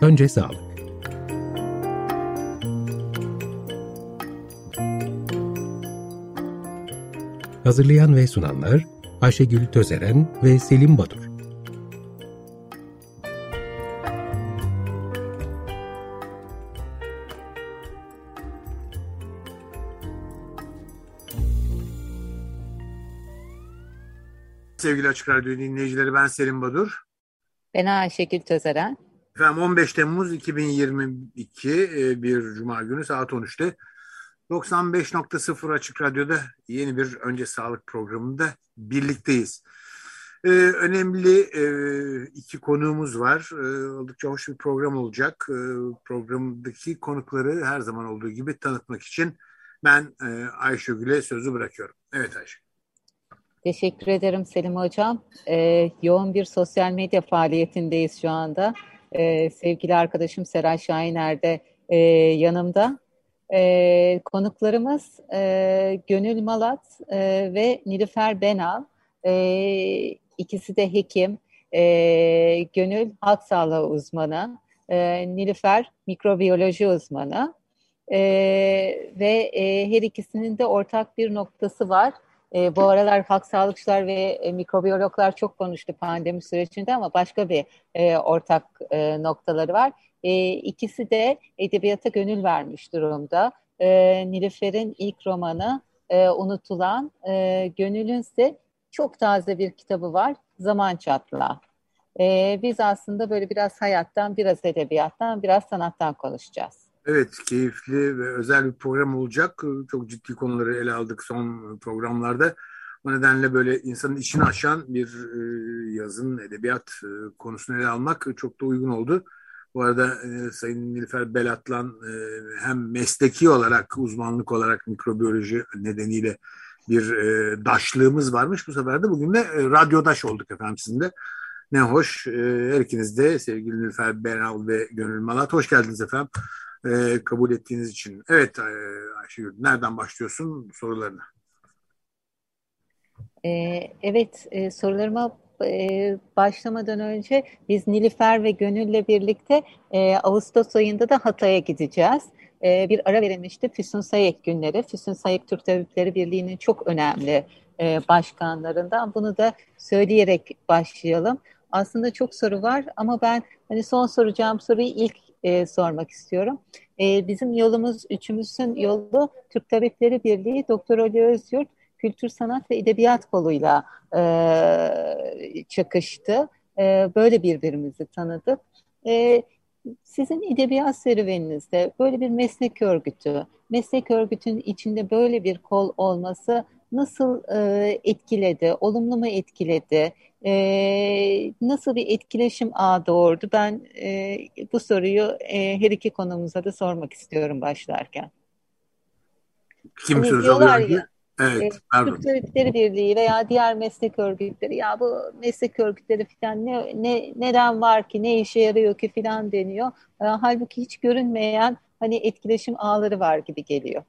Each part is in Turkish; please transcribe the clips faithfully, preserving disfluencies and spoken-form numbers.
Önce sağlık. Hazırlayan ve sunanlar Ayşegül Tözeren ve Selim Badur. Sevgili Açık Radyo dinleyicileri, ben Selim Badur. Ben Ayşegül Tözeren. Efendim on beş Temmuz iki bin yirmi iki bir Cuma günü saat on üçte doksan beş nokta sıfır Açık Radyo'da yeni bir Önce Sağlık programında birlikteyiz. Ee, önemli e, iki konuğumuz var. Ee, oldukça hoş bir program olacak. Ee, programdaki konukları her zaman olduğu gibi tanıtmak için ben e, Ayşegül'e sözü bırakıyorum. Evet Ayşegül. Teşekkür ederim Selim Hocam. Ee, yoğun bir sosyal medya faaliyetindeyiz şu anda. Ee, sevgili arkadaşım Seray Şahiner de e, yanımda. Ee, konuklarımız e, Gönül Malat e, ve Nilüfer Benal. E, ikisi de hekim. E, Gönül halk sağlığı uzmanı. E, Nilüfer mikrobiyoloji uzmanı. E, ve e, her ikisinin de ortak bir noktası var. E, bu aralar halk sağlıkçılar ve e, mikrobiyologlar çok konuştu pandemi sürecinde ama başka bir e, ortak e, noktaları var. E, ikisi de edebiyata gönül vermiş durumda. E, Nilüfer'in ilk romanı e, Unutulan, e, Gönül'ün ise çok taze bir kitabı var, Zaman Çatlağı. E, biz aslında böyle biraz hayattan, biraz edebiyattan, biraz sanattan konuşacağız. Evet, keyifli ve özel bir program olacak. Çok ciddi konuları ele aldık son programlarda. O nedenle böyle insanın içini aşan bir e, yazın edebiyat e, konusunu ele almak çok da uygun oldu. Bu arada e, Sayın Nilüfer Belat'la e, hem mesleki olarak, uzmanlık olarak mikrobiyoloji nedeniyle bir e, daşlığımız varmış. Bu sefer de bugün de e, radyodaş olduk efendim sizinle. Ne hoş. E, her ikiniz de sevgili Nilüfer Benal ve Gönül Malat. Hoş geldiniz efendim. E, kabul ettiğiniz için. Evet e, Ayşegül, nereden başlıyorsun sorularına? E, evet, e, sorularıma e, başlamadan önce biz Nilüfer ve Gönül'le birlikte e, Ağustos ayında da Hatay'a gideceğiz. E, bir ara verilmişti Füsun Sayek günleri. Füsun Sayek Türk Tabipleri Birliği'nin çok önemli e, başkanlarından. Bunu da söyleyerek başlayalım. Aslında çok soru var ama ben hani son soracağım soruyu ilk e, sormak istiyorum. E, bizim yolumuz, üçümüzün yolu Türk Tabipleri Birliği, Doktor Ali Özyurt Kültür, Sanat ve Edebiyat koluyla e, çakıştı. E, böyle birbirimizi tanıdık. E, sizin edebiyat serüveninizde böyle bir meslek örgütü, meslek örgütünün içinde böyle bir kol olması nasıl e, etkiledi, olumlu mu etkiledi, e, nasıl bir etkileşim ağı doğurdu? Ben e, bu soruyu e, her iki konumuza da sormak istiyorum başlarken. Kim Hani söz diyorlar alıyor ki? ya, Evet, e, pardon. Türk Tabipleri Birliği veya diğer meslek örgütleri ya bu meslek örgütleri falan ne, ne neden var ki, ne işe yarıyor ki falan deniyor. E, halbuki hiç görünmeyen hani etkileşim ağları var gibi geliyor.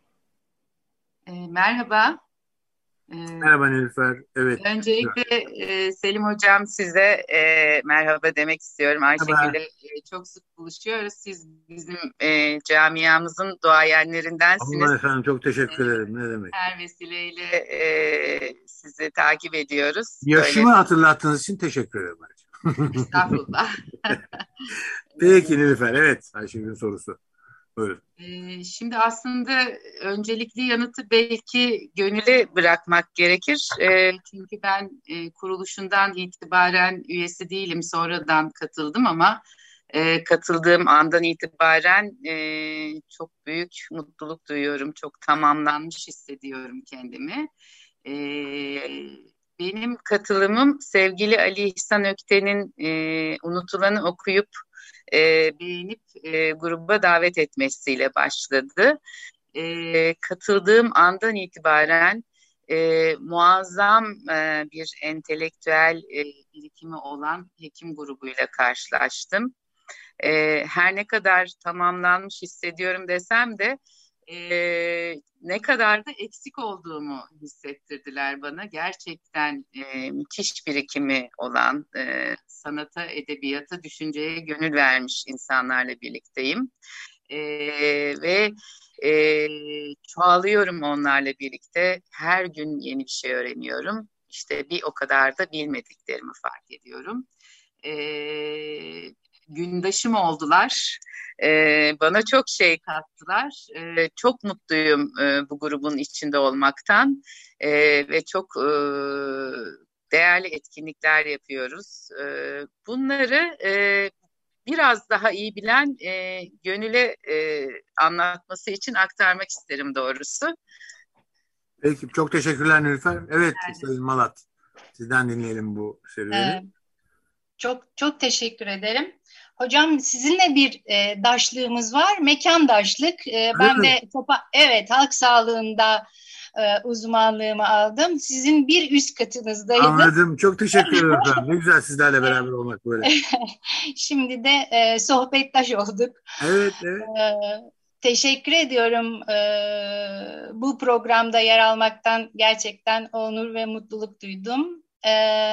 E, merhaba. E, Merhaba Nilüfer. Evet. Öncelikle e, Selim Hocam size e, merhaba demek istiyorum. Ayşegül'le e, çok sık buluşuyoruz. Siz bizim e, camiamızın duayenlerindensiniz. Allah efendim, çok teşekkür ederim. Ne demek? Her vesileyle e, sizi takip ediyoruz. Yaşımı Böyle. hatırlattığınız için teşekkür ederim. Estağfurullah. Peki Nilüfer, evet Ayşegül'ün sorusu. Buyurun. E, şimdi aslında öncelikli yanıtı belki Gönül'e bırakmak gerekir. E, çünkü ben e, kuruluşundan itibaren üyesi değilim, sonradan katıldım ama e, katıldığım andan itibaren e, çok büyük mutluluk duyuyorum, çok tamamlanmış hissediyorum kendimi. E, Benim katılımım sevgili Ali İhsan Ökten'in e, Unutulan'ı okuyup e, beğenip e, gruba davet etmesiyle başladı. E, katıldığım andan itibaren e, muazzam e, bir entelektüel e, birikimi olan hekim grubuyla karşılaştım. E, her ne kadar tamamlanmış hissediyorum desem de e, ne kadar da eksik olduğumu hissettirdiler bana. Gerçekten e, müthiş birikimi olan, e, sanata, edebiyata, düşünceye gönül vermiş insanlarla birlikteyim. E, ve e, çoğalıyorum onlarla birlikte. Her gün yeni bir şey öğreniyorum. İşte bir o kadar da bilmediklerimi fark ediyorum. E, Gündaşım oldular. Ee, bana çok şey kattılar. Ee, çok mutluyum e, bu grubun içinde olmaktan. Ee, ve çok e, değerli etkinlikler yapıyoruz. Ee, bunları e, biraz daha iyi bilen e, Gönül'e e, anlatması için aktarmak isterim doğrusu. Peki, çok teşekkürler Nilüfer. Evet, Sayın Malat, sizden dinleyelim bu serüveni. Ee, çok çok teşekkür ederim. Hocam sizinle bir e, daşlığımız var, mekandaşlık. E, ben de topa, evet halk sağlığında e, uzmanlığımı aldım. Sizin bir üst katınızdaydım. Anladım. Çok teşekkür ederim efendim. Ne güzel sizlerle beraber olmak böyle. Şimdi de e, sohbettaş olduk. Evet, evet. E, teşekkür ediyorum. E, bu programda yer almaktan gerçekten onur ve mutluluk duydum. E,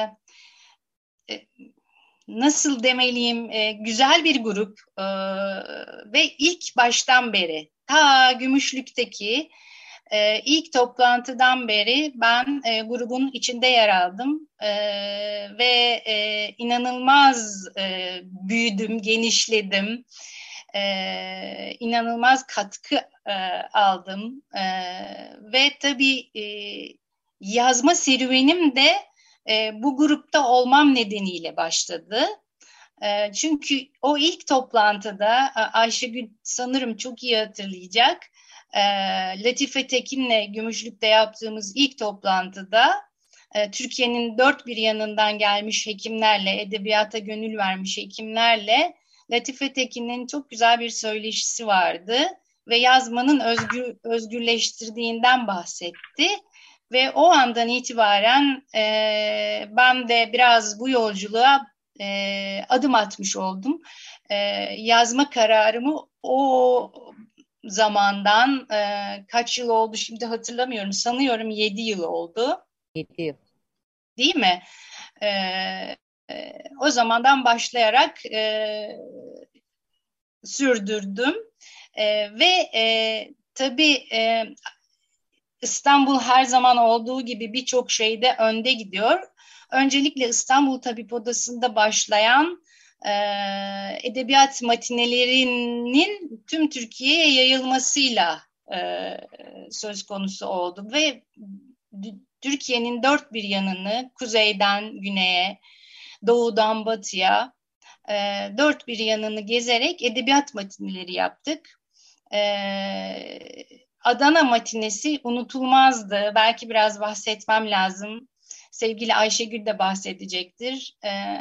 e, Nasıl demeliyim, e, güzel bir grup e, ve ilk baştan beri ta Gümüşlük'teki e, ilk toplantıdan beri ben e, grubun içinde yer aldım e, ve e, inanılmaz e, büyüdüm, genişledim, e, inanılmaz katkı e, aldım e, ve tabii e, yazma serüvenim de E, bu grupta olmam nedeniyle başladı. E, çünkü o ilk toplantıda Ayşegül sanırım çok iyi hatırlayacak. E, Latife Tekin'le Gümüşlük'te yaptığımız ilk toplantıda e, Türkiye'nin dört bir yanından gelmiş hekimlerle, edebiyata gönül vermiş hekimlerle Latife Tekin'in çok güzel bir söyleşisi vardı ve yazmanın özgür, özgürleştirdiğinden bahsetti. Ve o andan itibaren e, ben de biraz bu yolculuğa e, adım atmış oldum. E, yazma kararımı o zamandan e, kaç yıl oldu şimdi hatırlamıyorum. Sanıyorum yedi yıl oldu. Yedi yıl. Değil mi? E, e, o zamandan başlayarak e, sürdürdüm. E, ve e, tabii e, İstanbul her zaman olduğu gibi birçok şeyde önde gidiyor. Öncelikle İstanbul Tabip Odası'nda başlayan e, edebiyat matinelerinin tüm Türkiye'ye yayılmasıyla e, söz konusu oldu ve Türkiye'nin dört bir yanını kuzeyden güneye, doğudan batıya e, dört bir yanını gezerek edebiyat matineleri yaptık. Evet. Adana matinesi unutulmazdı. Belki biraz bahsetmem lazım. Sevgili Ayşegül de bahsedecektir. Ee,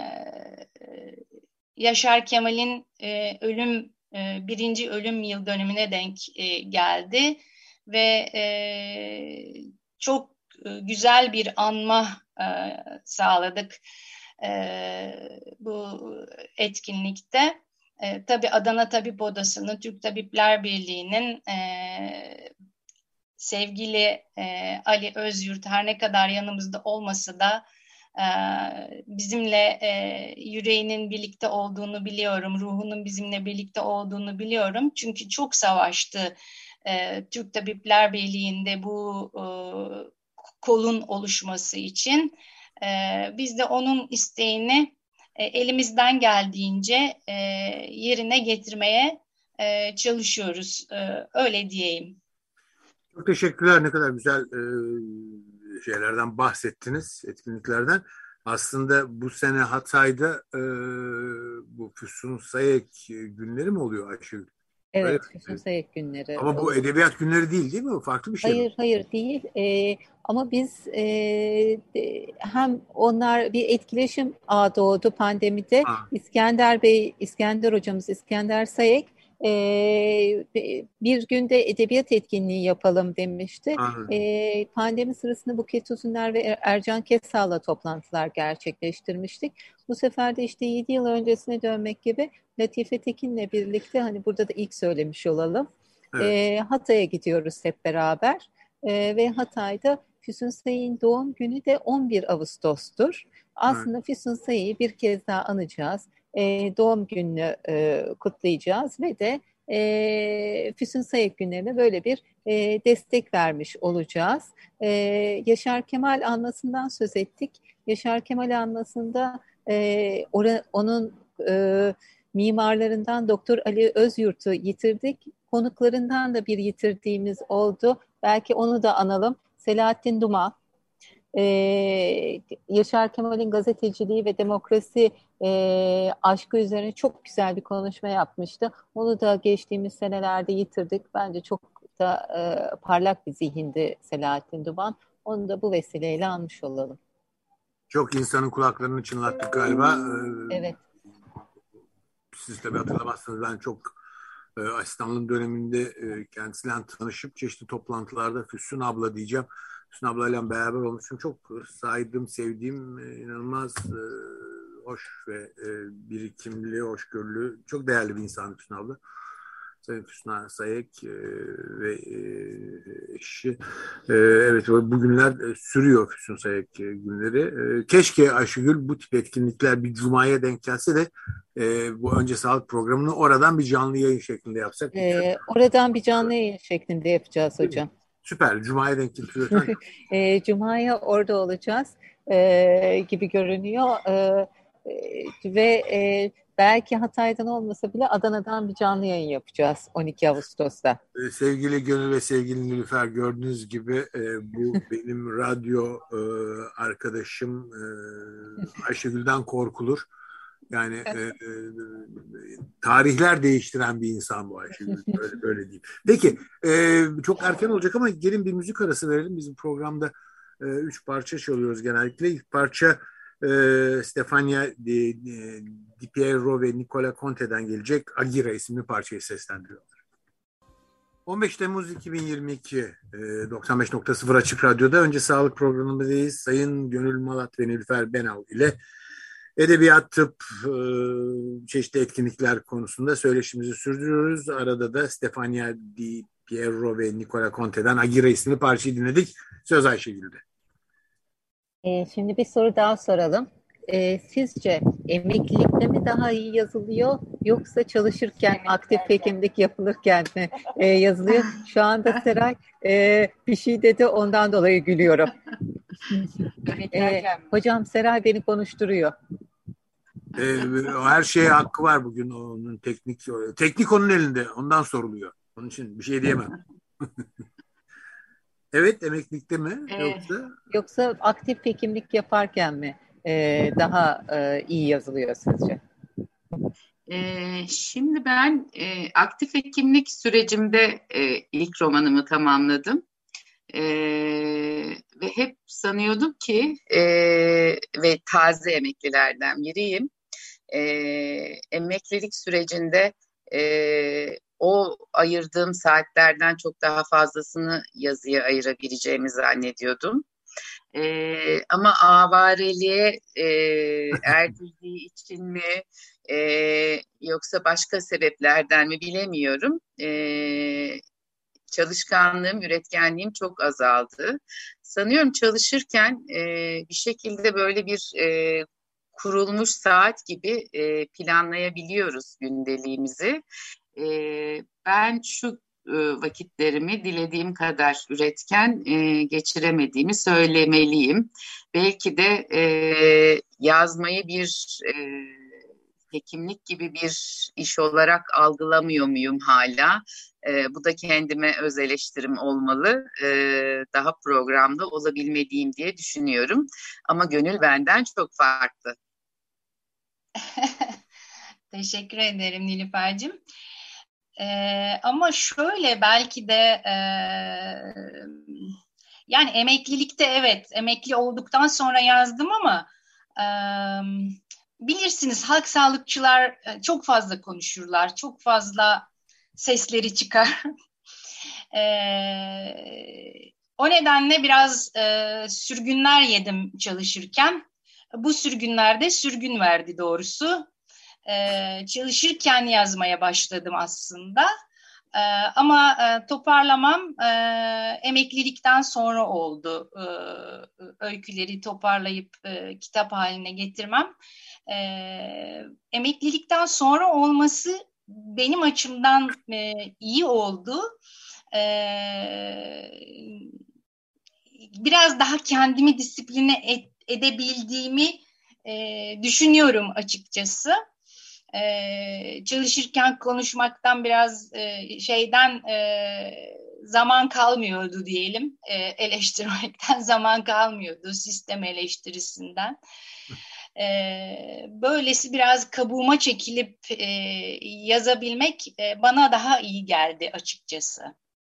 Yaşar Kemal'in e, ölüm e, birinci ölüm yıl dönümüne denk e, geldi ve e, çok e, güzel bir anma e, sağladık e, bu etkinlikte. E, tabii Adana Tabip Odası'nın, Türk Tabipler Birliği'nin e, sevgili e, Ali Özyurt her ne kadar yanımızda olmasa da e, bizimle e, yüreğinin birlikte olduğunu biliyorum, ruhunun bizimle birlikte olduğunu biliyorum. Çünkü çok savaştı e, Türk Tabipler Birliği'nde bu e, kolun oluşması için. E, biz de onun isteğini elimizden geldiğince e, yerine getirmeye e, çalışıyoruz. E, öyle diyeyim. Çok teşekkürler. Ne kadar güzel e, şeylerden bahsettiniz, etkinliklerden. Aslında bu sene Hatay'da e, bu Füsun Sayek günleri mi oluyor Ayşegül? Evet, Füsun Sayek günleri. Ama bu oluyor. Edebiyat günleri değil değil mi? Farklı bir şey Hayır, mi? hayır değil. Ee, ama biz e, hem onlar bir etkileşim ağı doğdu pandemide. Ha. İskender Bey, İskender hocamız İskender Sayek e, bir günde edebiyat etkinliği yapalım demişti. E, pandemi sırasında Buket Uzuner ve Ercan Kessal'la toplantılar gerçekleştirmiştik. Bu sefer de işte yedi yıl öncesine dönmek gibi Latife Tekin'le birlikte hani burada da ilk söylemiş olalım. Evet. E, Hatay'a gidiyoruz hep beraber e, ve Hatay'da Füsun Sayek'in doğum günü de on bir Ağustos'tur. Aslında evet. Füsun Sayık'ı bir kez daha anacağız. E, doğum gününü e, kutlayacağız ve de e, Füsun Sayık günlerine böyle bir e, destek vermiş olacağız. E, Yaşar Kemal anmasından söz ettik. Yaşar Kemal anmasında e, or- onun e, mimarlarından Doktor Ali Özyurt'u yitirdik. Konuklarından da bir yitirdiğimiz oldu. Belki onu da analım. Selahattin Duman. Ee, Yaşar Kemal'in gazeteciliği ve demokrasi e, aşkı üzerine çok güzel bir konuşma yapmıştı. Onu da geçtiğimiz senelerde yitirdik. Bence çok da e, parlak bir zihindi Selahattin Duman. Onu da bu vesileyle anmış olalım. Çok insanın kulaklarını çınlattık galiba. Evet. Siz tabii hatırlamazsınız, ben çok e, asistanlığım döneminde e, kendisiyle tanışıp çeşitli toplantılarda Füsun abla diyeceğim. Füsun ablayla beraber olmuşum. Çok saydığım, sevdiğim, e, inanılmaz e, hoş ve e, birikimli, hoşgörülü, çok değerli bir insan Füsun abla. Sayın Füsun Sayık e, ve e, eşi. E, evet, bugünler e, sürüyor Füsun Sayık e, günleri. E, keşke Ayşegül bu tip etkinlikler bir cumaya denk gelse de e, bu önce sağlık programını oradan bir canlı yayın şeklinde yapsak. E, oradan bir canlı yayın şeklinde yapacağız hocam. Süper. Cuma'ya denk getiriyorsan. e, Cuma'ya orada olacağız e, gibi görünüyor. E, e, ve e, belki Hatay'dan olmasa bile Adana'dan bir canlı yayın yapacağız on iki Ağustos'ta. E, sevgili Gönül ve sevgili Nilüfer, gördüğünüz gibi e, bu benim radyo e, arkadaşım e, Ayşegül'den korkulur. Yani e, e, tarihler değiştiren bir insan bu Ayşegül. Böyle, böyle diyeyim. Peki e, çok erken olacak ama gelin bir müzik arası verelim. Bizim programda e, üç parça çalıyoruz genellikle. İlk parça e, Stefania Di, Di, Di Piero ve Nicola Conte'den gelecek. Agira isimli parçayı seslendiriyorlar. on beş Temmuz iki bin yirmi iki e, doksan beş nokta sıfır Açık Radyo'da önce sağlık programındayız. Sayın Gönül Malat ve Nilüfer Benal ile edebiyat, tıp, e, çeşitli etkinlikler konusunda söyleşimizi sürdürüyoruz. Arada da Stefania Di Piero ve Nicola Conte'den Agira isimli parçayı dinledik. Söz Ayşegül'de. E, şimdi bir soru daha soralım. E, sizce emeklilikte mi daha iyi yazılıyor yoksa çalışırken aktif hekimlik yapılırken mi e, yazılıyor? Şu anda Seray e, bir şey dedi, ondan dolayı gülüyorum. e, hocam Seray beni konuşturuyor. E, her şeye hakkı var bugün, onun teknik teknik onun elinde, ondan soruluyor. Onun için bir şey diyemem. Evet, emeklilikte mi evet. yoksa? Yoksa aktif hekimlik yaparken mi e, daha e, iyi yazılıyor sizce? Ee, şimdi ben e, aktif hekimlik sürecimde e, ilk romanımı tamamladım. E, ve hep sanıyordum ki e, ve taze emeklilerden biriyim. E, emeklilik sürecinde e, o ayırdığım saatlerden çok daha fazlasını yazıya ayırabileceğimi zannediyordum. Ee, ama avareliğe e, erdirdiği için mi e, yoksa başka sebeplerden mi bilemiyorum. E, çalışkanlığım, üretkenliğim çok azaldı. Sanıyorum çalışırken e, bir şekilde böyle bir e, kurulmuş saat gibi e, planlayabiliyoruz gündeliğimizi. E, ben şu vakitlerimi dilediğim kadar üretken e, geçiremediğimi söylemeliyim. Belki de e, yazmayı bir e, hekimlik gibi bir iş olarak algılamıyor muyum hala? E, bu da kendime öz eleştirim olmalı. E, daha programda olabilmeliyim diye düşünüyorum. Ama gönül benden çok farklı. Teşekkür ederim Nilüfer'cim. Ee, ama şöyle belki de e, yani emeklilikte evet emekli olduktan sonra yazdım ama e, bilirsiniz halk sağlıkçılar çok fazla konuşurlar, çok fazla sesleri çıkar. e, o nedenle biraz e, sürgünler yedim çalışırken. Bu sürgünlerde sürgün verdi doğrusu. Ee, çalışırken yazmaya başladım aslında. E, ama e, toparlamam e, emeklilikten sonra oldu. E, öyküleri toparlayıp e, kitap haline getirmem. E, emeklilikten sonra olması benim açımdan e, iyi oldu. E, biraz daha kendimi disipline et, edebildiğimi e, düşünüyorum açıkçası. Ee, çalışırken konuşmaktan biraz e, şeyden e, zaman kalmıyordu diyelim. E, eleştirmekten zaman kalmıyordu, sistem eleştirisinden. E, böylesi biraz kabuğuma çekilip e, yazabilmek e, bana daha iyi geldi açıkçası.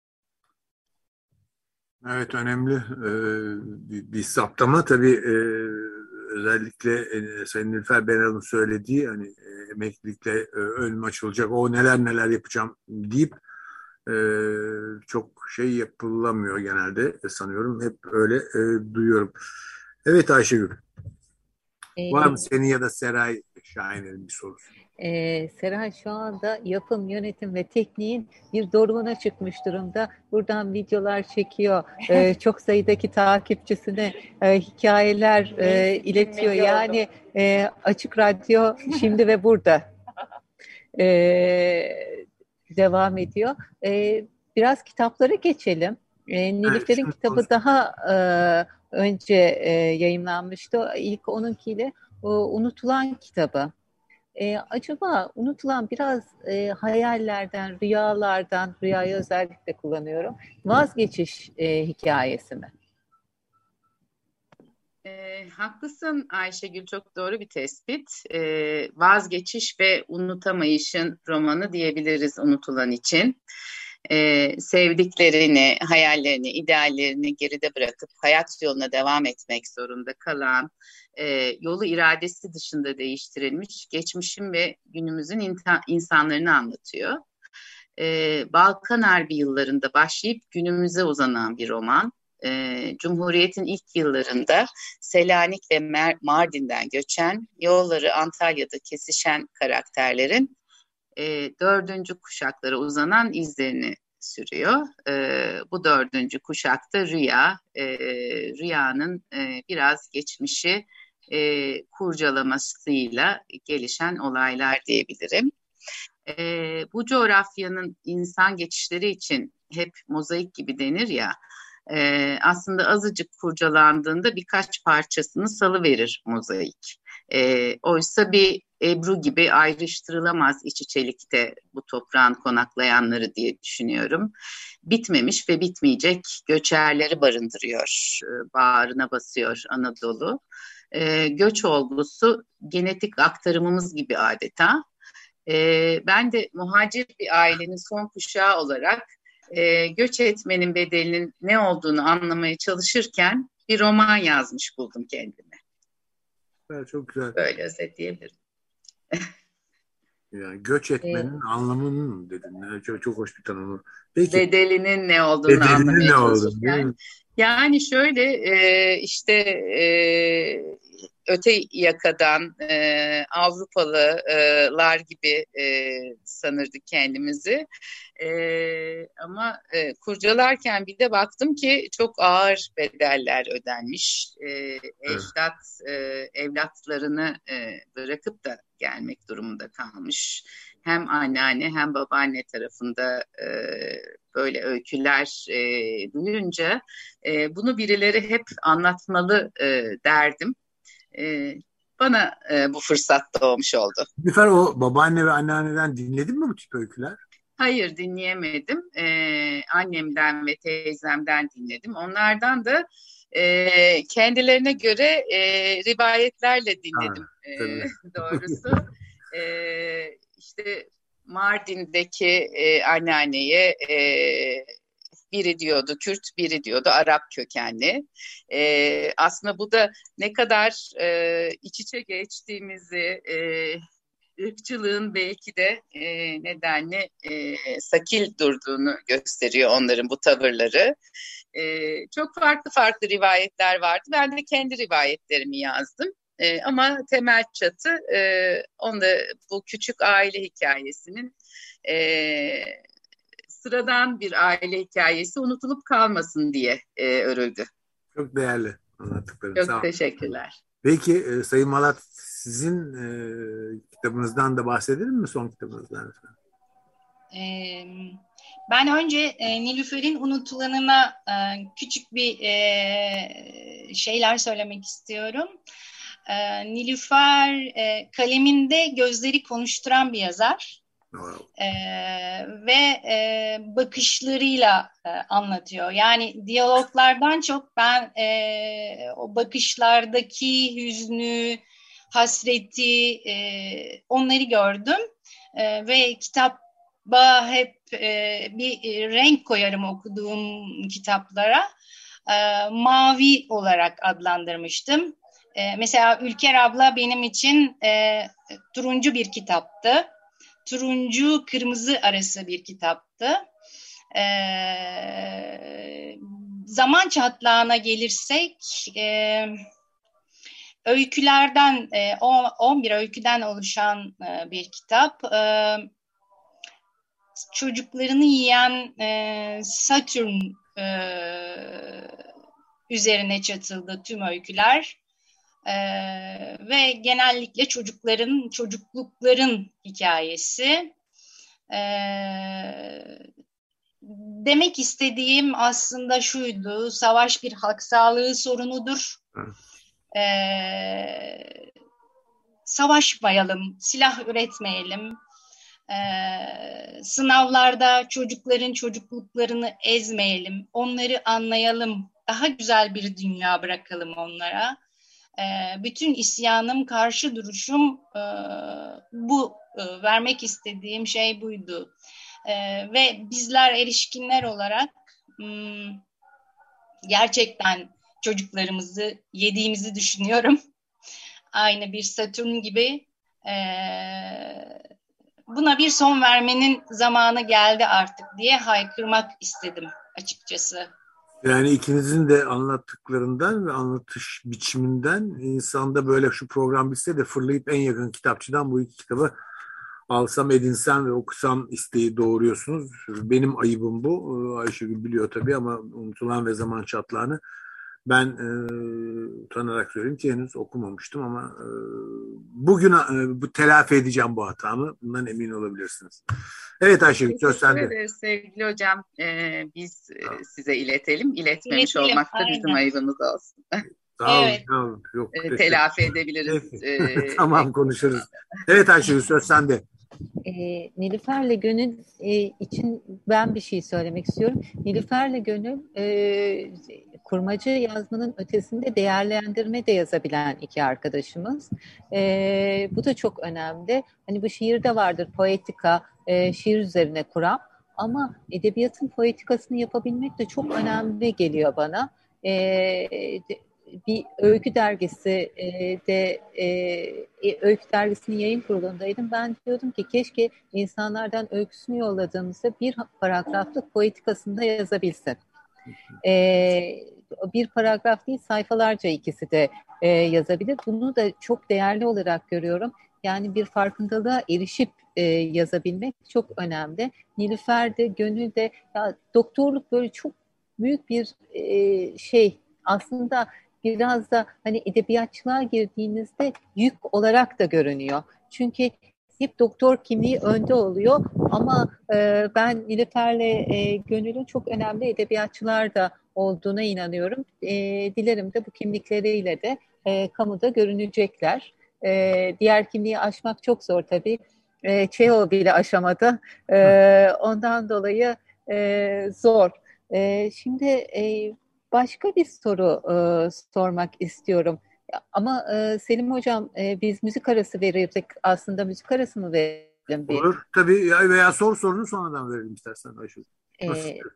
Evet, önemli ee, bir, bir saptama tabii. e, Özellikle e, Sayın Nilüfer Benal'ın söylediği, hani e, emeklilikte e, önüm açılacak, o neler neler yapacağım deyip e, çok şey yapılamıyor genelde, e, sanıyorum. Hep öyle e, duyuyorum. Evet Ayşegül, var mı senin ya da Seray Şahiner'in bir sorusu? Ee, Seray şu anda yapım, yönetim ve tekniğin bir doruğuna çıkmış durumda. Buradan videolar çekiyor. Ee, çok sayıdaki takipçisine e, hikayeler e, iletiyor. Yani e, Açık Radyo şimdi ve burada e, devam ediyor. E, biraz kitaplara geçelim. E, Nilüfer'in Evet, kitabı daha e, önce e, yayımlanmıştı. İlk onunkiyle o, Unutulan kitabı. Ee, acaba unutulan biraz e, hayallerden, rüyalardan, rüyayı özellikle kullanıyorum, vazgeçiş e, hikayesi mi? E, haklısın Ayşegül, çok doğru bir tespit. E, vazgeçiş ve unutamayışın romanı diyebiliriz unutulan için. E, sevdiklerini, hayallerini, ideallerini geride bırakıp hayat yoluna devam etmek zorunda kalan, e, yolu iradesi dışında değiştirilmiş geçmişin ve günümüzün inta- insanlarını anlatıyor. E, Balkan Harbi yıllarında başlayıp günümüze uzanan bir roman. E, Cumhuriyet'in ilk yıllarında Selanik ve Mer- Mardin'den göçen, yolları Antalya'da kesişen karakterlerin e, dördüncü kuşaklara uzanan izlerini sürüyor. E, bu dördüncü kuşakta Rüya, e, Rüya'nın e, biraz geçmişi e, kurcalamasıyla gelişen olaylar diyebilirim. E, bu coğrafyanın insan geçişleri için hep mozaik gibi denir ya, e, aslında azıcık kurcalandığında birkaç parçasını salıverir mozaik. E, oysa bir Ebru gibi ayrıştırılamaz iç içelikte bu toprağın konaklayanları diye düşünüyorum. Bitmemiş ve bitmeyecek göçerleri barındırıyor, e, bağrına basıyor Anadolu. E, göç olgusu genetik aktarımımız gibi adeta. E, ben de muhacir bir ailenin son kuşağı olarak e, göç etmenin bedelinin ne olduğunu anlamaya çalışırken bir roman yazmış buldum kendime. Evet, çok güzel. Böyle özetleyebilirim. Yani göç etmenin Ee, anlamının mı dedin? Yani çok, çok hoş bir tanımı. Peki. Bedelinin ne olduğunu Bedelinin anlamaya ne olduğunu, değil çalışırken. mi? Yani şöyle e, işte e, öte yakadan e, Avrupalılar gibi e, sanırdık kendimizi. E, ama e, kurcalarken bir de baktım ki çok ağır bedeller ödenmiş. E, Evet. ecdat e, evlatlarını e, bırakıp da gelmek durumunda kalmış. Hem anneanne hem babaanne tarafında e, böyle öyküler e, duyunca e, bunu birileri hep anlatmalı e, derdim. E, bana e, bu fırsat doğmuş oldu. Nilüfer, o babaanne ve anneanneden dinledin mi bu tip öyküler? Hayır, dinleyemedim. E, annemden ve teyzemden dinledim. Onlardan da e, kendilerine göre e, rivayetlerle Ha, dinledim e, tabii. doğrusu. E, işte Mardin'deki e, anneanneye e, biri diyordu Kürt, biri diyordu Arap kökenli. E, aslında bu da ne kadar e, iç içe geçtiğimizi, e, ırkçılığın belki de e, nedenle e, sakil durduğunu gösteriyor onların bu tavırları. E, çok farklı farklı rivayetler vardı. Ben de kendi rivayetlerimi yazdım. E, ama temel çatı e, onda bu küçük aile hikayesinin e, sıradan bir aile hikayesi unutulup kalmasın diye e, örüldü. Çok değerli anlattıklarım. Çok Sağ olun. teşekkürler. Peki e, Sayın Malat, sizin e, kitabınızdan da bahsedelim mi, son kitabınızdan? Ee, ben önce e, Nilüfer'in Unutulanına e, küçük bir e, şeyler söylemek istiyorum. E, Nilüfer e, kaleminde gözleri konuşturan bir yazar. Wow. E, ve e, bakışlarıyla e, anlatıyor. Yani diyaloglardan çok ben e, o bakışlardaki hüznü, hasreti, e, onları gördüm. E, ve kitap Ba hep e, bir e, renk koyarım okuduğum kitaplara. E, mavi olarak adlandırmıştım. E, mesela Ülker abla benim için e, turuncu bir kitaptı. Turuncu kırmızı arası bir kitaptı. E, zaman çatlağına gelirsek e, öykülerden e, on bir öyküden oluşan e, bir kitap. E, Çocuklarını yiyen e, Satürn e, üzerine çatıldı tüm öyküler e, ve genellikle çocukların, çocuklukların hikayesi. E, demek istediğim aslında şuydu: savaş bir halk sağlığı sorunudur. E, savaşmayalım, silah üretmeyelim. Ee, sınavlarda çocukların çocukluklarını ezmeyelim, onları anlayalım, daha güzel bir dünya bırakalım onlara. Ee, bütün isyanım, karşı duruşum e, bu, e, vermek istediğim şey buydu. E, ve bizler erişkinler olarak m, gerçekten çocuklarımızı yediğimizi düşünüyorum. Aynı bir Satürn gibi. E, Buna bir son vermenin zamanı geldi artık diye haykırmak istedim açıkçası. Yani ikinizin de anlattıklarından ve anlatış biçiminden insanda böyle şu program bitse de fırlayıp en yakın kitapçıdan bu iki kitabı alsam, edinsem ve okusam isteği doğuruyorsunuz. Benim ayıbım bu. Ayşegül biliyor tabii ama Unutulan ve Zaman Çatlağı'nı ben e, utanarak söyleyeyim ki henüz okumamıştım ama e, bugün e, bu telafi edeceğim bu hatamı. Bundan emin olabilirsiniz. Evet Ayşegül, söz sende. Teşekkür ederiz sevgili hocam. Ee, biz Tamam. e, size iletelim. İletmemiş İletelim, olmak da aynen. bizim ayıbımız olsun. Sağ olun. Evet. Sağ olun. Yok, E, telafi edebiliriz. E, tamam, konuşuruz. Evet Ayşegül, söz sende. E, Nilüfer'le Gönül e, için ben bir şey söylemek istiyorum. Nilüfer'le Gönül e, kurmacı yazmanın ötesinde değerlendirme de yazabilen iki arkadaşımız. E, bu da çok önemli. Hani bu şiirde vardır poetika, e, şiir üzerine kuram. Ama edebiyatın poetikasını yapabilmek de çok önemli geliyor bana. E, bir öykü dergisi e, de e, öykü dergisinin yayın kurulundaydım. Ben diyordum ki keşke insanlardan öyküsünü yolladığımızda bir paragraflık poetikasında yazabilsek. E, bir paragraf değil, sayfalarca ikisi de e, yazabilir. Bunu da çok değerli olarak görüyorum. Yani bir farkındalığa erişip e, yazabilmek çok önemli. Nilüfer de, Gönül de, ya doktorluk böyle çok büyük bir e, şey. Aslında biraz da hani edebiyatçılığa girdiğinizde yük olarak da görünüyor. Çünkü hep doktor kimliği önde oluyor ama e, ben Nilüfer'le e, Gönül'ün çok önemli edebiyatçılar da olduğuna inanıyorum. E, dilerim de bu kimlikleriyle de e, kamuda görünecekler. E, diğer kimliği aşmak çok zor tabii. E, Çehov bile aşamadı. E, ondan dolayı e, zor. E, şimdi e, başka bir soru e, sormak istiyorum. Ama e, Selim Hocam e, biz müzik arası verirdik. Aslında müzik arası mı verelim? Bir? Olur. Tabii ya, veya sor sorunu sonradan verelim istersen Ayşegül. Nasıl? E,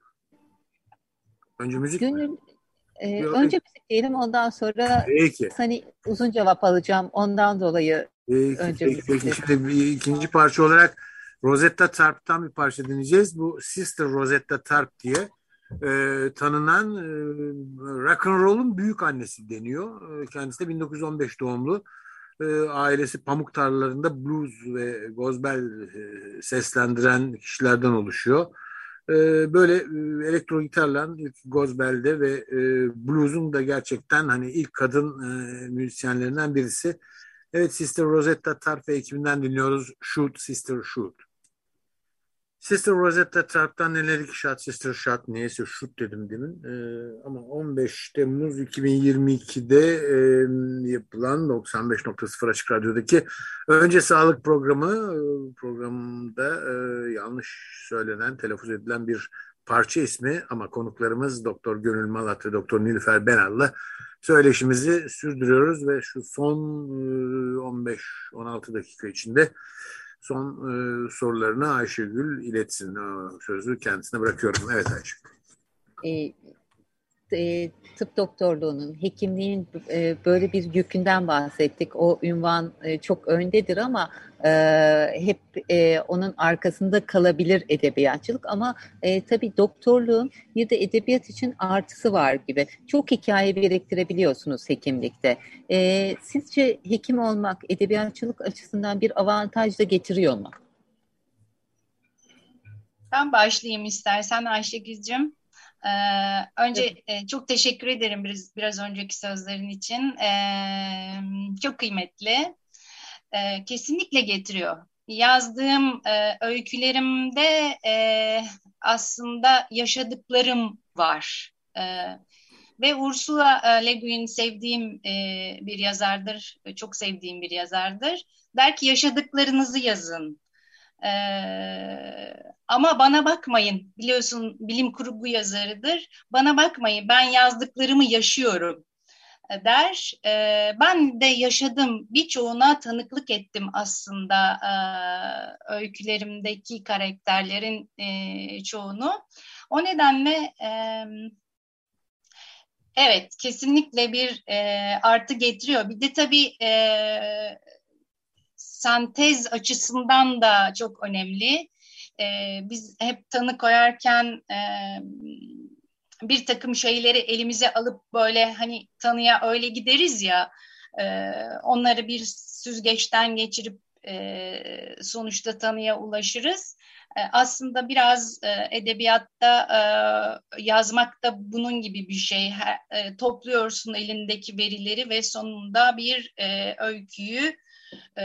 Önce müzik Gönül, mi? e, Yok, önce müzik diyelim, ondan sonra Peki. hani uzun cevap alacağım. Ondan dolayı Peki, önce peki, müzik. peki. Şimdi bir, ikinci parça olarak Rosetta Tarp'tan bir parça dinleyeceğiz. Bu Sister Rosetta Tarp diye e, tanınan e, rock and roll'un büyük annesi deniyor. E, kendisi de bin dokuz yüz on beş doğumlu. E, ailesi pamuk tarlalarında blues ve gospel e, seslendiren kişilerden oluşuyor. Böyle elektro gitarla ilk gospel'de ve blues'un da gerçekten hani ilk kadın müzisyenlerinden birisi. Evet, Sister Rosetta Tharpe ekibinden dinliyoruz. Shoot Sister Shoot. Sister Rosetta Tharpe'dan dinledik. Shot Sister Shot. Neyse shoot dedim demin. Ee, ama on beş Temmuz iki bin yirmi ikide e, yapılan doksan beş nokta sıfır Açık Radyo'daki Önce Sağlık programı programda e, yanlış söylenen, telaffuz edilen bir parça ismi ama konuklarımız Doktor Gönül Malat ve Doktor Nilüfer Benal'la söyleşimizi sürdürüyoruz ve şu son e, on beş on altı dakika içinde son e, sorularını Ayşegül iletsin. O sözü kendisine bırakıyorum. Evet Ayşegül. E, e, tıp doktorluğunun, hekimliğin e, böyle bir yükünden bahsettik. O ünvan e, çok öndedir ama e, hep e, onun arkasında kalabilir edebiyatçılık. Ama e, tabii doktorluğun bir de edebiyat için artısı var gibi. Çok hikaye biriktirebiliyorsunuz hekimlikte. E, sizce hekim olmak edebiyatçılık açısından bir avantaj da getiriyor mu? Ben başlayayım istersen Ayşegül'cüm. Ee, önce e, çok teşekkür ederim biraz, biraz önceki sözlerin için. Ee, çok kıymetli. Ee, kesinlikle getiriyor. Yazdığım e, öykülerimde e, aslında yaşadıklarım var. Ee, ve Ursula Le Guin sevdiğim e, bir yazardır. Çok sevdiğim bir yazardır. Der ki yaşadıklarınızı yazın. Ee, ama bana bakmayın, biliyorsun bilim kurgu yazarıdır, bana bakmayın ben yazdıklarımı yaşıyorum der. Ee, ben de yaşadım, birçoğuna tanıklık ettim aslında e, öykülerimdeki karakterlerin e, çoğunu. O nedenle e, evet kesinlikle bir e, artı getiriyor. Bir de tabii e, sentez açısından da çok önemli. Ee, biz hep tanı koyarken e, bir takım şeyleri elimize alıp böyle hani tanıya öyle gideriz ya, e, onları bir süzgeçten geçirip e, sonuçta tanıya ulaşırız. E, aslında biraz e, edebiyatta e, yazmak da bunun gibi bir şey. Her, e, topluyorsun elindeki verileri ve sonunda bir e, öyküyü E,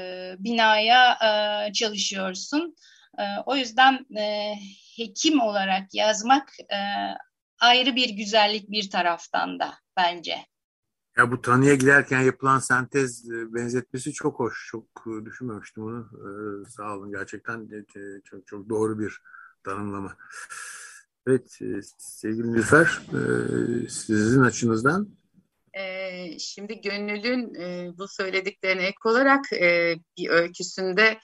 binaya e, çalışıyorsun. E, o yüzden e, hekim olarak yazmak e, ayrı bir güzellik bir taraftan da bence. Ya bu tanıya giderken yapılan sentez benzetmesi çok hoş. Çok düşünmemiştim bunu. Ee, sağ olun. Gerçekten çok çok doğru bir tanımlama. Evet sevgili Nilüfer, sizin açınızdan. Ee, şimdi Gönül'ün e, bu söylediklerine ek olarak e, bir öyküsünde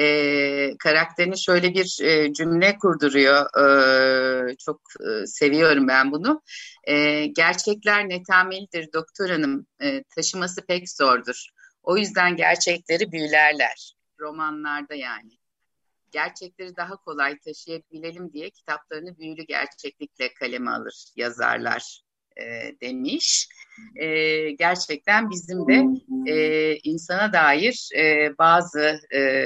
e, karakterini şöyle bir e, cümle kurduruyor. E, çok e, seviyorum ben bunu. E, gerçekler netamelidir doktor hanım. E, taşıması pek zordur. O yüzden gerçekleri büyülerler. Romanlarda yani. Gerçekleri daha kolay taşıyabilelim diye kitaplarını büyülü gerçeklikle kaleme alır yazarlar e, demiş. E, gerçekten bizim de e, insana dair e, bazı e,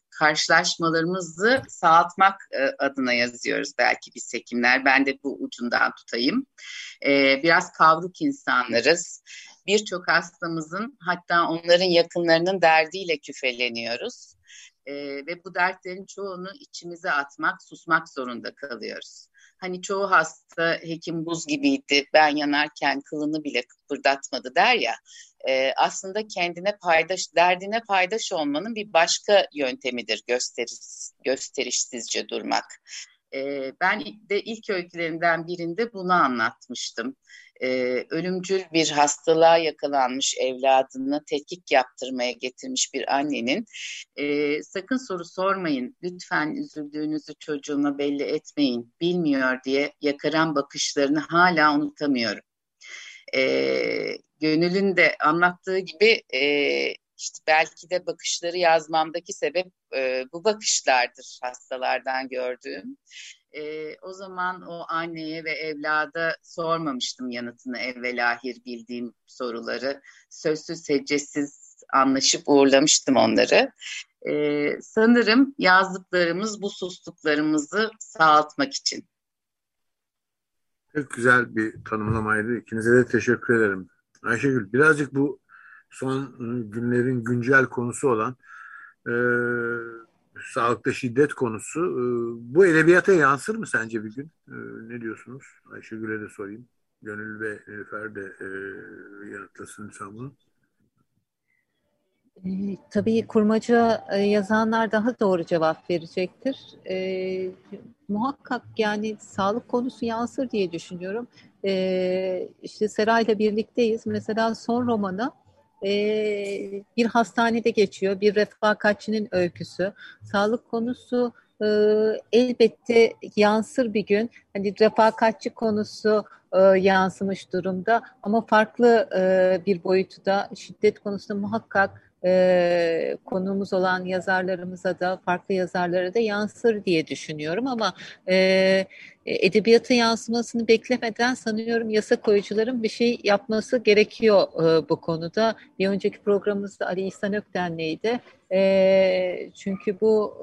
karşılaşmalarımızı sağaltmak e, adına yazıyoruz belki biz hekimler. Ben de bu ucundan tutayım. E, biraz kavruk insanlarız. Birçok hastamızın, hatta onların yakınlarının derdiyle küfeleniyoruz. Ee, ve bu dertlerin çoğunu içimize atmak, susmak zorunda kalıyoruz. Hani çoğu hasta hekim buz gibiydi, ben yanarken kılını bile kıpırdatmadı der ya. E, aslında kendine paydaş, derdine paydaş olmanın bir başka yöntemidir gösteriş, gösterişsizce durmak. E, ben de ilk öykülerimden birinde bunu anlatmıştım. Ee, ölümcül bir hastalığa yakalanmış evladını tetkik yaptırmaya getirmiş bir annenin e, sakın soru sormayın, lütfen üzüldüğünüzü çocuğuma belli etmeyin, bilmiyor diye yakaran bakışlarını hala unutamıyorum. E, Gönül'ün de anlattığı gibi e, işte belki de bakışları yazmamdaki sebep e, bu bakışlardır hastalardan gördüğüm. E, o zaman o anneye ve evlada sormamıştım yanıtını, evvelahir bildiğim soruları. Sözsüz seccesiz anlaşıp uğurlamıştım onları. E, sanırım yazdıklarımız bu sustuklarımızı sağaltmak için. Çok güzel bir tanımlamaydı. İkinize de teşekkür ederim. Ayşegül, birazcık bu son günlerin güncel konusu olan e, sağlıkta şiddet konusu. E, bu edebiyata yansır mı sence bir gün? E, ne diyorsunuz? Ayşegül'e de sorayım. Gönül ve Nilüfer de e, yanıtlasın lütfen bunu. E, tabii kurmaca e, yazanlar daha doğru cevap verecektir. E, muhakkak yani sağlık konusu yansır diye düşünüyorum. E, işte Seray'la birlikteyiz. Mesela son romanı e, bir hastanede geçiyor. Bir refakatçinin öyküsü. Sağlık konusu e, elbette yansır bir gün. Hani refakatçi konusu e, yansımış durumda. Ama farklı e, bir boyutu da şiddet konusunda muhakkak e, konuğumuz olan yazarlarımıza da farklı yazarlara da yansır diye düşünüyorum ama e, edebiyata yansımasını beklemeden sanıyorum yasa koyucuların bir şey yapması gerekiyor e, bu konuda. Bir önceki programımızda Ali İhsan Ökten'leydi. E, çünkü bu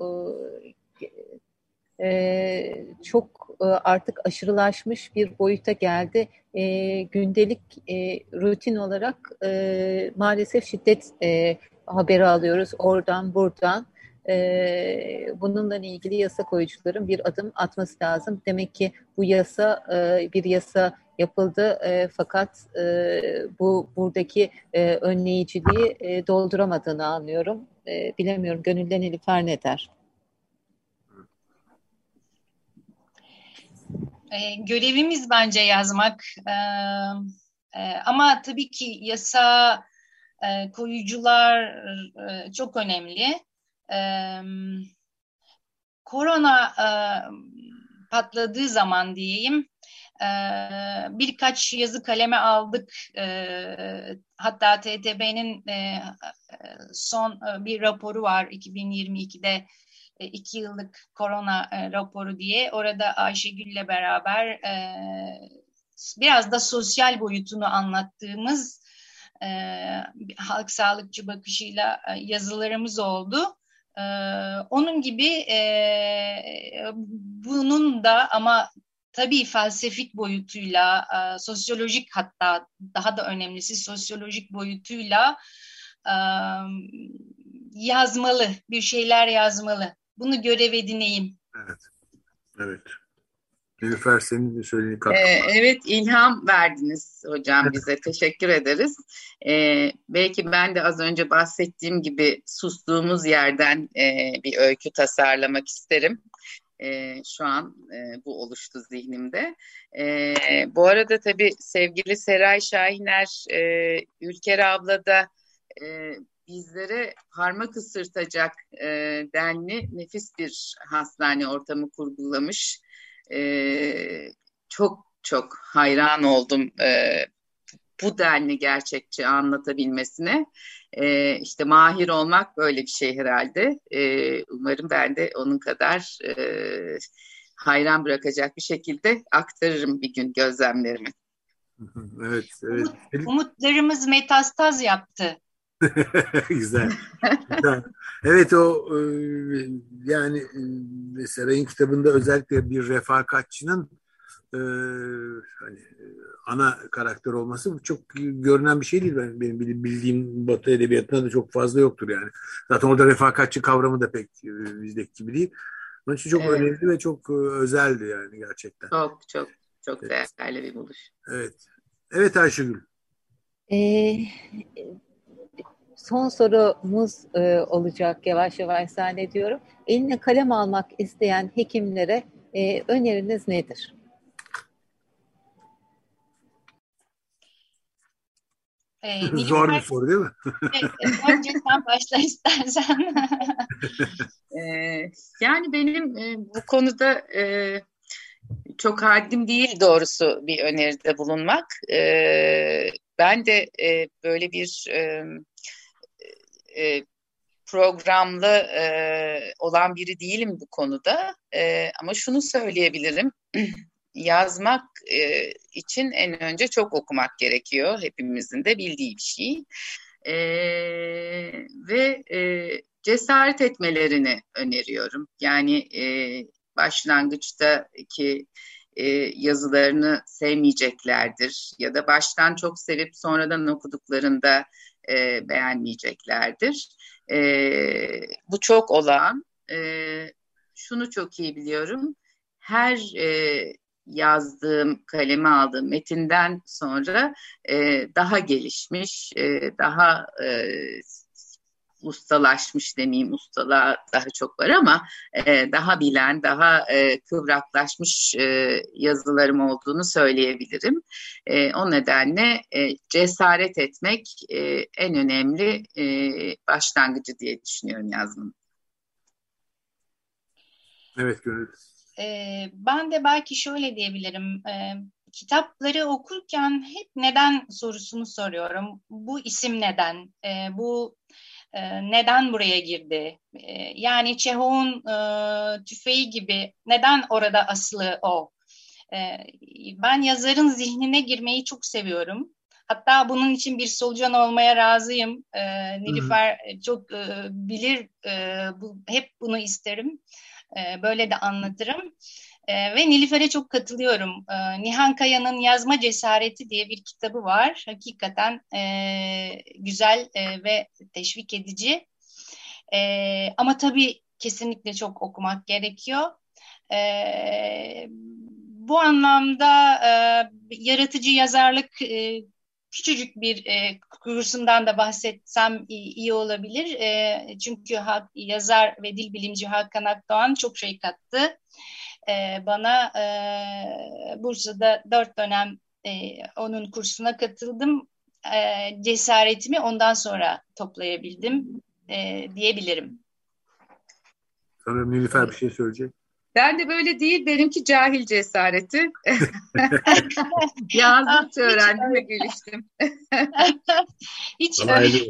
e, e, çok e, artık aşırılaşmış bir boyuta geldi. E, gündelik e, rutin olarak e, maalesef şiddet e, haberi alıyoruz oradan buradan. E, bununla ilgili yasa koyucuların bir adım atması lazım. Demek ki bu yasa e, bir yasa yapıldı e, fakat e, bu buradaki e, önleyiciliği e, dolduramadığını anlıyorum. E, bilemiyorum. Gönülden Nilüfer ne der? E, görevimiz bence yazmak. E, e, ama tabii ki yasa e, koyucular e, çok önemli. E, korona e, patladığı zaman diyeyim, e, birkaç yazı kaleme aldık. E, hatta T T B'nin e, son e, bir raporu var iki bin yirmi ikide. iki yıllık korona e, raporu diye. Orada Ayşegül'le beraber e, biraz da sosyal boyutunu anlattığımız e, halk sağlıkçı bakışıyla e, yazılarımız oldu. E, onun gibi e, bunun da ama tabii felsefik boyutuyla, e, sosyolojik hatta daha da önemlisi sosyolojik boyutuyla e, yazmalı, bir şeyler yazmalı. Bunu görev edineyim. Evet. Evet. Nilüfer, senin de söylediğin katkı. Ee, evet, ilham verdiniz hocam bize. Teşekkür ederiz. Ee, belki ben de az önce bahsettiğim gibi sustuğumuz yerden e, bir öykü tasarlamak isterim. E, şu an e, bu oluştu zihnimde. E, bu arada tabii sevgili Seray Şahiner, e, Ülker abla da e, bizlere parmak ısırtacak e, denli nefis bir hastane ortamı kurgulamış. E, çok çok hayran oldum e, bu denli gerçekçi anlatabilmesine. E, işte mahir olmak böyle bir şey herhalde. E, umarım ben de onun kadar e, hayran bırakacak bir şekilde aktarırım bir gün gözlemlerimi. Evet, evet. Umut, umutlarımız metastaz yaptı. Güzel. Güzel. Evet, o e, yani e, Seray'ın kitabında özellikle bir refakatçinin e, hani ana karakter olması çok görünen bir şey değil. Ben, benim bildiğim Batı edebiyatında da çok fazla yoktur yani. Zaten orada refakatçi kavramı da pek e, bizdeki gibi değil. Onun için çok Evet. önemli ve çok e, özeldi yani gerçekten. Çok çok çok Evet. değerli bir buluş. Evet. Evet Ayşegül. Ee, son sorumuz e, olacak yavaş yavaş zannediyorum. Eline kalem almak isteyen hekimlere e, öneriniz nedir? Ee, Zor bir soru değil mi? Önce sen başla istersen. ee, yani benim e, bu konuda e, çok haddim değil doğrusu bir öneride bulunmak. Ee, ben de e, böyle bir e, e, programlı e, olan biri değilim bu konuda. E, ama şunu söyleyebilirim. Yazmak e, için en önce çok okumak gerekiyor. Hepimizin de bildiği bir şey. E, ve e, cesaret etmelerini öneriyorum. Yani e, başlangıçtaki e, yazılarını sevmeyeceklerdir ya da baştan çok sevip sonradan okuduklarında e, beğenmeyeceklerdir. E, bu çok olağan. E, şunu çok iyi biliyorum. Her e, yazdığım, kaleme aldığım metinden sonra e, daha gelişmiş, e, daha e, ustalaşmış demeyeyim, ustalığa daha çok var ama e, daha bilen, daha e, kıvraklaşmış e, yazılarım olduğunu söyleyebilirim. E, o nedenle e, cesaret etmek e, en önemli e, başlangıcı diye düşünüyorum yazmanın. Evet, Gönül. Ee, ben de belki şöyle diyebilirim. Ee, kitapları okurken hep neden sorusunu soruyorum. Bu isim neden? Ee, bu e, neden buraya girdi? Ee, yani Çehov'un e, tüfeği gibi neden orada asılı o? Ee, ben yazarın zihnine girmeyi çok seviyorum. Hatta bunun için bir solucan olmaya razıyım. Ee, Nilüfer çok e, bilir, e, bu, hep bunu isterim. E, böyle de anlatırım. E, ve Nilüfer'e çok katılıyorum. E, Nihan Kaya'nın Yazma Cesareti diye bir kitabı var. Hakikaten e, güzel e, ve teşvik edici. E, ama tabii kesinlikle çok okumak gerekiyor. E, bu anlamda e, yaratıcı yazarlık e, küçücük bir e, kursundan da bahsetsem iyi, iyi olabilir. E, çünkü ha, yazar ve dil bilimci Hakan Akdoğan çok şey kattı. E, bana e, Bursa'da dört dönem e, onun kursuna katıldım. E, cesaretimi ondan sonra toplayabildim e, diyebilirim. Sanırım Nilüfer bir şey söyleyecek. Ben de böyle değil, benimki cahil cesareti. Yazdıkça öğrendim ve geliştim. Hiç öyle.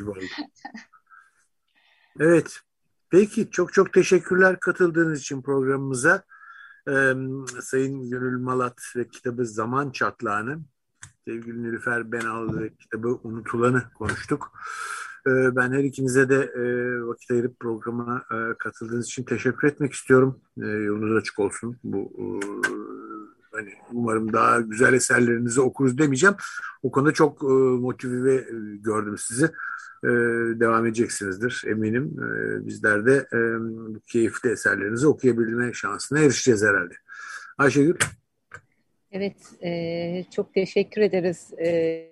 Evet. Peki, çok çok teşekkürler katıldığınız için programımıza. Ee, Sayın Gönül Malat ve kitabı Zaman Çatlağı'nı, sevgili Nilüfer Benal ve kitabı Unutulan'ı konuştuk. Ee, ben her ikinize de e, vakit ayırıp programa e, katıldığınız için teşekkür etmek istiyorum. E, yolunuz açık olsun. Bu e, hani umarım daha güzel eserlerinizi okuruz demeyeceğim. O konuda çok e, motive e, gördüm sizi. E, devam edeceksinizdir eminim. E, bizler de e, bu keyifli eserlerinizi okuyabilme şansına erişeceğiz herhalde. Ayşegül. Evet, e, çok teşekkür ederiz. E,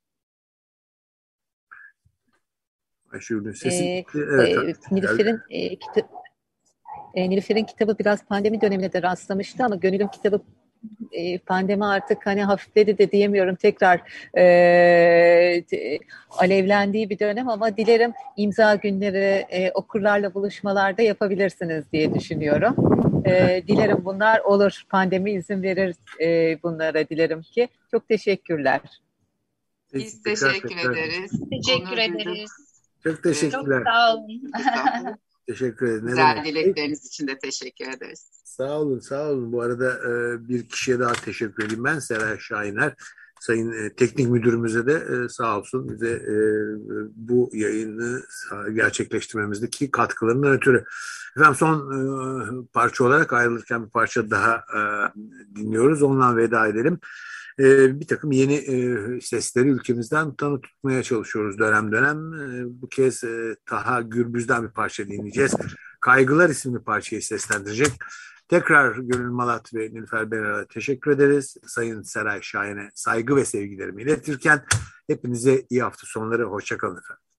Ayşegül'ün sesi e, gitti. Evet. e, Nilüfer'in e, kita- e, Nilüfer'in kitabı biraz pandemi dönemine de rastlamıştı ama Gönül'ün kitabı e, pandemi artık hani hafifledi de diyemiyorum, tekrar e, e, alevlendiği bir dönem ama dilerim imza günleri, e, okurlarla buluşmalarda yapabilirsiniz diye düşünüyorum. E, dilerim bunlar olur. Pandemi izin verir e, bunlara, dilerim ki. Çok teşekkürler. Biz teşekkür ederiz. Teşekkür ederiz. Çok teşekkürler. Çok sağ olun. Teşekkür ederim. Güzel dilekleriniz için de teşekkür ederiz. Sağ olun, sağ olun. Bu arada e, bir kişiye daha teşekkür edeyim ben. Seray Şahiner. Sayın e, teknik müdürümüze de e, sağ olsun bize e, bu yayını gerçekleştirmemizdeki katkılarından ötürü. Efendim, son e, parça olarak ayrılırken bir parça daha e, dinliyoruz. Ondan veda edelim. E, bir takım yeni e, sesleri ülkemizden tanıtmaya çalışıyoruz dönem dönem. E, bu kez e, Taha Gürbüz'den bir parça dinleyeceğiz. Kaygılar isimli parçayı seslendirecek. Tekrar Gönül Malat ve Nilüfer Benal'a teşekkür ederiz. Sayın Seray Şahin'e saygı ve sevgilerimi iletirken hepinize iyi hafta sonları. Hoşça kalın efendim.